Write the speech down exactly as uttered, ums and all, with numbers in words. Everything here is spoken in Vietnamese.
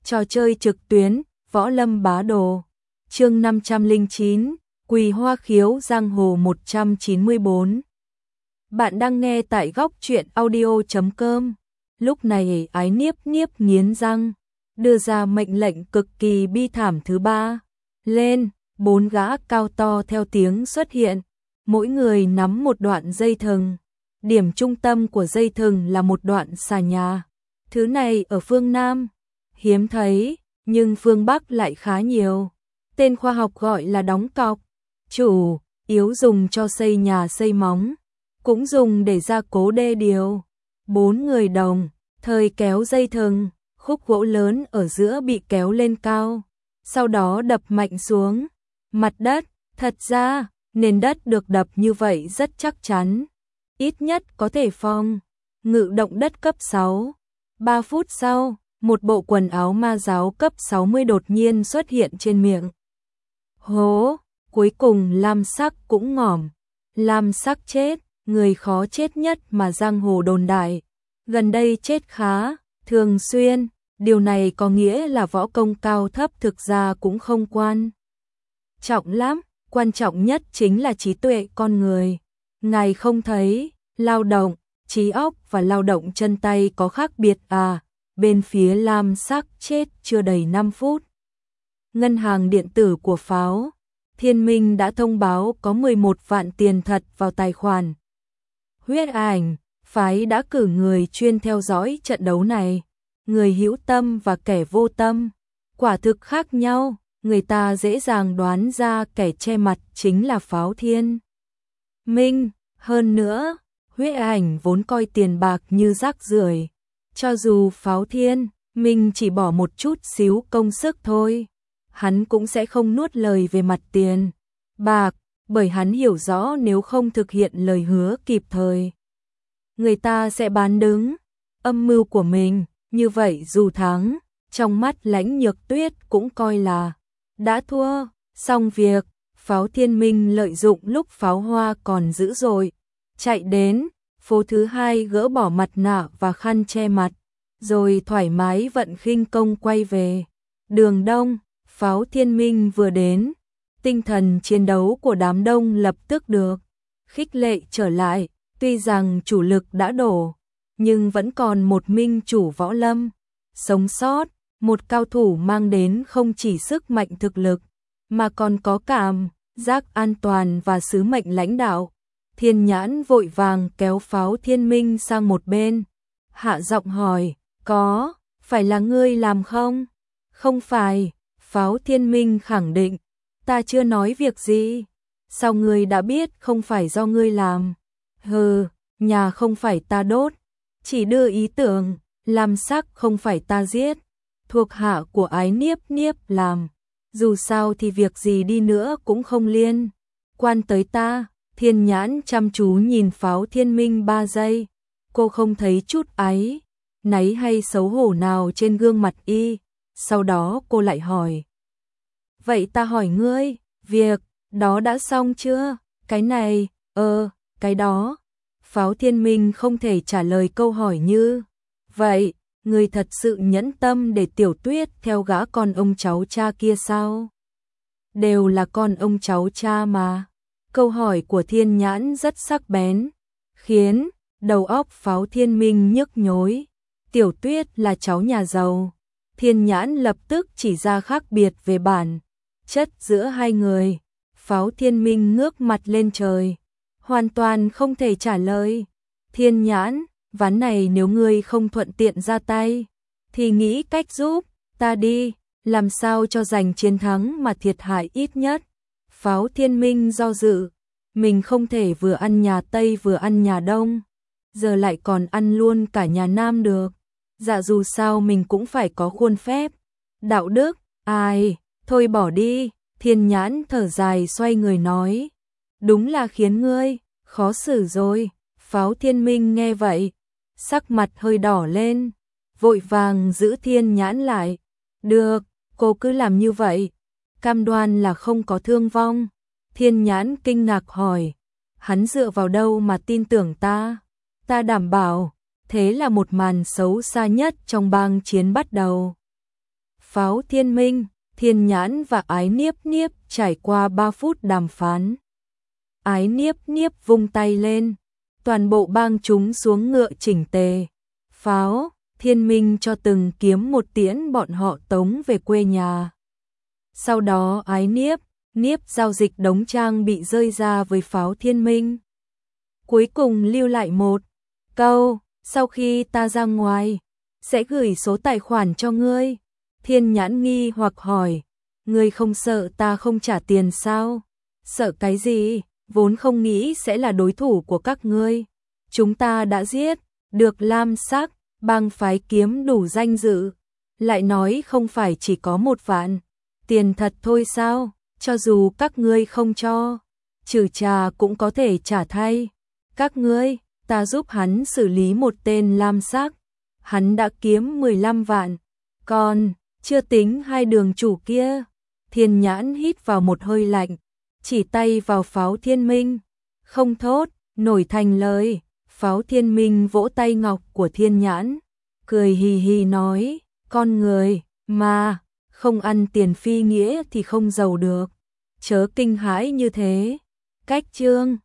Trò chơi trực tuyến, Võ Lâm Bá Đồ. Chương năm trăm lẻ chín, Quỳ Hoa Khiếu Giang Hồ một trăm chín mươi bốn. Bạn đang nghe tại góc truyện audio chấm com. Lúc này Ái Niếp Niếp nghiến răng, đưa ra mệnh lệnh cực kỳ bi thảm thứ ba. Lên, bốn gã cao to theo tiếng xuất hiện, mỗi người nắm một đoạn dây thừng. Điểm trung tâm của dây thừng là một đoạn xà nhà. Thứ này ở phương Nam hiếm thấy, nhưng phương Bắc lại khá nhiều. Tên khoa học gọi là đóng cọc. Chủ yếu dùng cho xây nhà xây móng, cũng dùng để gia cố đê điều. Bốn người đồng thời kéo dây thừng, khúc gỗ lớn ở giữa bị kéo lên cao, sau đó đập mạnh xuống mặt đất. Thật ra, nền đất được đập như vậy rất chắc chắn, ít nhất có thể phòng ngự động đất cấp sáu. Ba phút sau, một bộ quần áo ma giáo cấp sáu mươi đột nhiên xuất hiện trên miệng hố. Cuối cùng Lam Sắc cũng ngỏm. Lam Sắc chết, người khó chết nhất mà giang hồ đồn đại. Gần đây chết khá thường xuyên, điều này có nghĩa là võ công cao thấp thực ra cũng không quan trọng lắm, quan trọng nhất chính là trí tuệ con người. Ngài không thấy, lao động trí óc và lao động chân tay có khác biệt à? Bên phía Lam Sắc chết chưa đầy năm phút. Ngân hàng điện tử của Pháo Thiên Minh đã thông báo có mười một vạn tiền thật vào tài khoản. Huyết Ảnh phái đã cử người chuyên theo dõi trận đấu này. Người hữu tâm và kẻ vô tâm quả thực khác nhau, người ta dễ dàng đoán ra kẻ che mặt chính là Pháo Thiên Minh. Hơn nữa, Huyết Ảnh vốn coi tiền bạc như rác rưởi. Cho dù Pháo Thiên Minh chỉ bỏ một chút xíu công sức thôi, hắn cũng sẽ không nuốt lời về mặt tiền bạc, bởi hắn hiểu rõ nếu không thực hiện lời hứa kịp thời, người ta sẽ bán đứng âm mưu của mình. Như vậy dù thắng, trong mắt Lãnh Nhược Tuyết cũng coi là đã thua. Xong việc, Pháo Thiên Minh lợi dụng lúc pháo hoa còn dữ dội, chạy đến phố thứ hai gỡ bỏ mặt nạ và khăn che mặt, rồi thoải mái vận khinh công quay về. Đường Đông, Pháo Thiên Minh vừa đến, tinh thần chiến đấu của đám đông lập tức được khích lệ trở lại. Tuy rằng chủ lực đã đổ, nhưng vẫn còn một minh chủ võ lâm sống sót, một cao thủ mang đến không chỉ sức mạnh thực lực, mà còn có cảm giác an toàn và sứ mệnh lãnh đạo. Thiên Nhãn vội vàng kéo Pháo Thiên Minh sang một bên, hạ giọng hỏi, có phải là ngươi làm không? Không phải, Pháo Thiên Minh khẳng định, ta chưa nói việc gì. Sao ngươi đã biết không phải do ngươi làm? Hừ, nhà không phải ta đốt, chỉ đưa ý tưởng. Lam Sắc không phải ta giết, thuộc hạ của Ái Niếp Niếp làm. Dù sao thì việc gì đi nữa cũng không liên quan tới ta. Thiên Nhãn chăm chú nhìn Pháo Thiên Minh ba giây, cô không thấy chút áy náy hay xấu hổ nào trên gương mặt y. Sau đó cô lại hỏi, vậy ta hỏi ngươi, việc đó đã xong chưa? Cái này, ờ, cái đó. Pháo Thiên Minh không thể trả lời câu hỏi như vậy. Ngươi thật sự nhẫn tâm để Tiểu Tuyết theo gã con ông cháu cha kia sao? Đều là con ông cháu cha mà. Câu hỏi của Thiên Nhãn rất sắc bén, khiến đầu óc Pháo Thiên Minh nhức nhối. Tiểu Tuyết là cháu nhà giàu. Thiên Nhãn lập tức chỉ ra khác biệt về bản chất giữa hai người. Pháo Thiên Minh ngước mặt lên trời, hoàn toàn không thể trả lời. Thiên Nhãn, ván này nếu ngươi không thuận tiện ra tay, thì nghĩ cách giúp ta đi, làm sao cho giành chiến thắng mà thiệt hại ít nhất. Pháo Thiên Minh do dự, mình không thể vừa ăn nhà Tây vừa ăn nhà Đông, giờ lại còn ăn luôn cả nhà Nam được. Dạ dù sao mình cũng phải có khuôn phép, đạo đức. Ai, thôi bỏ đi. Thiên Nhãn thở dài xoay người nói, đúng là khiến ngươi khó xử rồi. Pháo Thiên Minh nghe vậy, sắc mặt hơi đỏ lên, vội vàng giữ Thiên Nhãn lại. Được, cô cứ làm như vậy, cam đoan là không có thương vong. Thiên Nhãn kinh ngạc hỏi, hắn dựa vào đâu mà tin tưởng ta? Ta đảm bảo. Thế là một màn xấu xa nhất trong bang chiến bắt đầu. Pháo Thiên Minh, Thiên Nhãn và Ái Niếp Niếp trải qua ba phút đàm phán. Ái Niếp Niếp vung tay lên, toàn bộ bang chúng xuống ngựa chỉnh tề. Pháo Thiên Minh cho từng kiếm một tiễn bọn họ tống về quê nhà. Sau đó Ái Niếp Niếp giao dịch đống trang bị rơi ra với Pháo Thiên Minh. Cuối cùng lưu lại một câu, sau khi ta ra ngoài, sẽ gửi số tài khoản cho ngươi. Thiên Nhãn nghi hoặc hỏi, ngươi không sợ ta không trả tiền sao? Sợ cái gì, vốn không nghĩ sẽ là đối thủ của các ngươi. Chúng ta đã giết được Lam Sắc, bang phái kiếm đủ danh dự. Lại nói không phải chỉ có một vạn tiền thật thôi sao? Cho dù các ngươi không cho, trừ trà cũng có thể trả thay. Các ngươi, ta giúp hắn xử lý một tên Lam Sắc, hắn đã kiếm mười lăm vạn, còn chưa tính hai đường chủ kia. Thiên Nhãn hít vào một hơi lạnh, chỉ tay vào Pháo Thiên Minh, không thốt nổi thành lời. Pháo Thiên Minh vỗ tay ngọc của Thiên Nhãn, cười hì hì nói, con người mà không ăn tiền phi nghĩa thì không giàu được, chớ kinh hãi như thế. Cách chương